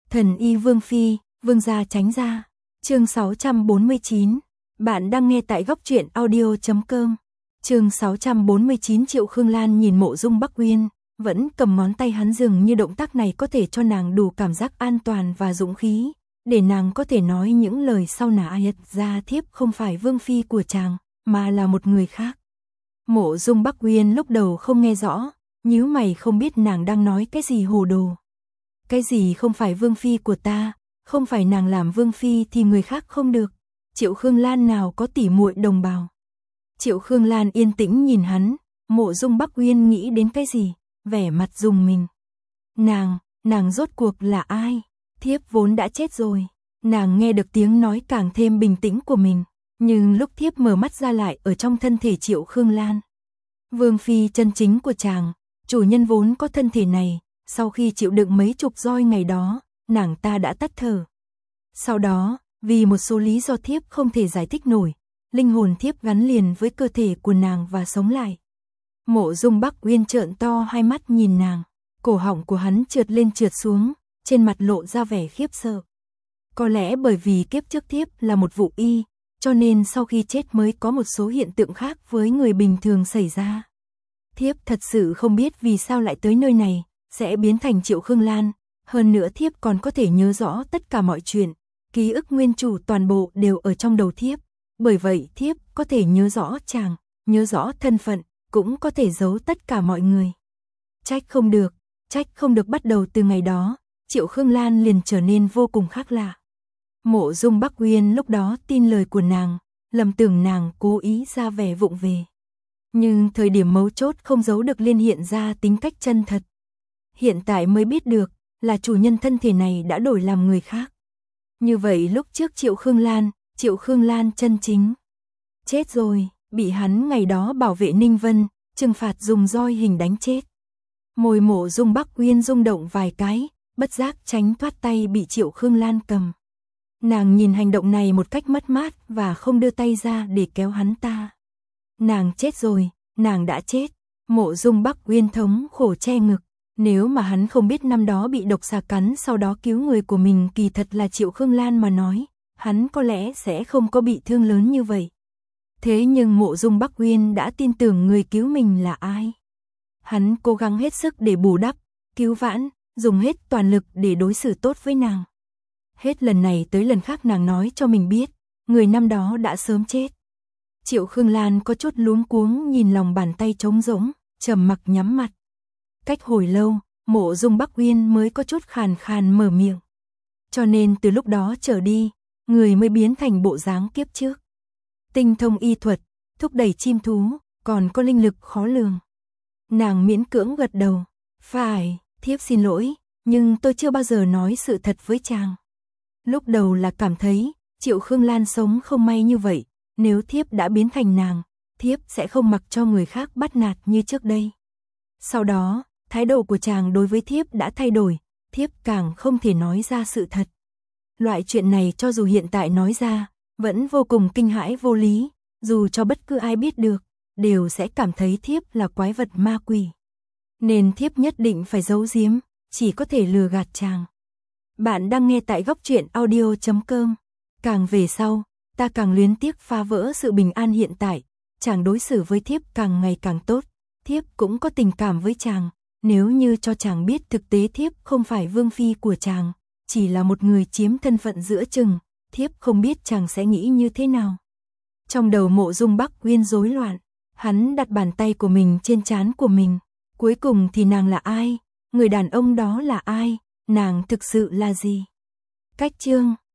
Thần y Vương Phi, Vương gia tránh ra. Chương 649. Bạn đang nghe tại góc truyện audio.com. Chương 649. Triệu Khương Lan nhìn Mộ Dung Bắc Uyên, vẫn cầm ngón tay hắn, dường như động tác này có thể cho nàng đủ cảm giác an toàn và dũng khí, để nàng có thể nói những lời sau nã ra thiếp không phải Vương Phi của chàng, mà là một người khác. Mộ Dung Bắc Uyên lúc đầu không nghe rõ, nhíu mày không biết nàng đang nói cái gì hồ đồ. Cái gì không phải Vương Phi của ta, không phải nàng làm Vương Phi thì người khác không được. Triệu Khương Lan nào có tỉ muội đồng bào. Triệu Khương Lan yên tĩnh nhìn hắn, Mộ Dung Bắc Uyên nghĩ đến cái gì, vẻ mặt rùng mình. Nàng rốt cuộc là ai? Thiếp vốn đã chết rồi. Nàng nghe được tiếng nói càng thêm bình tĩnh của mình, nhưng lúc thiếp mở mắt ra lại ở trong thân thể Triệu Khương Lan. Vương Phi chân chính của chàng, chủ nhân vốn có thân thể này, sau khi chịu đựng mấy chục roi ngày đó, nàng ta đã tắt thở. Sau đó, vì một số lý do thiếp không thể giải thích nổi, linh hồn thiếp gắn liền với cơ thể của nàng và sống lại. Mộ Dung Bắc Uyên trợn to hai mắt nhìn nàng, cổ họng của hắn trượt lên trượt xuống, trên mặt lộ ra vẻ khiếp sợ. Có lẽ bởi vì kiếp trước thiếp là một vụ y, cho nên sau khi chết mới có một số hiện tượng khác với người bình thường xảy ra. Thiếp thật sự không biết vì sao lại tới nơi này, sẽ biến thành Triệu Khương Lan, hơn nữa thiếp còn có thể nhớ rõ tất cả mọi chuyện, ký ức nguyên chủ toàn bộ đều ở trong đầu thiếp, bởi vậy thiếp có thể nhớ rõ chàng, nhớ rõ thân phận, cũng có thể giấu tất cả mọi người. Trách không được bắt đầu từ ngày đó, Triệu Khương Lan liền trở nên vô cùng khác lạ. Mộ Dung Bắc Uyên lúc đó tin lời của nàng, lầm tưởng nàng cố ý ra vẻ vụng về. Nhưng thời điểm mấu chốt không giấu được liên hiện ra tính cách chân thật. Hiện tại mới biết được là chủ nhân thân thể này đã đổi làm người khác. Như vậy lúc trước Triệu Khương Lan chân chính chết rồi, bị hắn ngày đó bảo vệ Ninh Vân, trừng phạt dùng roi hình đánh chết. Môi Mộ Dung Bắc Uyên rung động vài cái, bất giác tránh thoát tay bị Triệu Khương Lan cầm. Nàng nhìn hành động này một cách mất mát và không đưa tay ra để kéo hắn ta. Nàng chết rồi, nàng đã chết. Mộ Dung Bắc Uyên thống khổ che ngực. Nếu mà hắn không biết năm đó bị độc xà cắn sau đó cứu người của mình kỳ thật là Triệu Khương Lan mà nói, hắn có lẽ sẽ không có bị thương lớn như vậy. Thế nhưng Mộ Dung Bắc Uyên đã tin tưởng người cứu mình là ai. Hắn cố gắng hết sức để bù đắp, cứu vãn, dùng hết toàn lực để đối xử tốt với nàng. Hết lần này tới lần khác nàng nói cho mình biết, người năm đó đã sớm chết. Triệu Khương Lan có chút luống cuống nhìn lòng bàn tay trống rỗng, trầm mặc nhắm mặt. Cách hồi lâu, Mộ Dung Bắc Uyên mới có chút khàn khàn mở miệng. Cho nên từ lúc đó trở đi, người mới biến thành bộ dáng kiếp trước. Tinh thông y thuật, thúc đẩy chim thú, còn có linh lực khó lường. Nàng miễn cưỡng gật đầu. Phải, thiếp xin lỗi, nhưng tôi chưa bao giờ nói sự thật với chàng. Lúc đầu là cảm thấy, Triệu Khương Lan sống không may như vậy, nếu thiếp đã biến thành nàng, thiếp sẽ không mặc cho người khác bắt nạt như trước đây. Sau đó, thái độ của chàng đối với thiếp đã thay đổi, thiếp càng không thể nói ra sự thật. Loại chuyện này cho dù hiện tại nói ra, vẫn vô cùng kinh hãi vô lý, dù cho bất cứ ai biết được, đều sẽ cảm thấy thiếp là quái vật ma quỷ. Nên thiếp nhất định phải giấu giếm, chỉ có thể lừa gạt chàng. Bạn đang nghe tại góc truyện audio.com. Càng về sau, ta càng luyến tiếc phá vỡ sự bình an hiện tại, chàng đối xử với thiếp càng ngày càng tốt, thiếp cũng có tình cảm với chàng, nếu như cho chàng biết thực tế thiếp không phải Vương Phi của chàng, chỉ là một người chiếm thân phận giữa chừng, thiếp không biết chàng sẽ nghĩ như thế nào. Trong đầu Mộ Dung Bắc Uyên rối loạn, hắn đặt bàn tay của mình trên trán của mình, cuối cùng thì nàng là ai, người đàn ông đó là ai, nàng thực sự là gì? Cách chương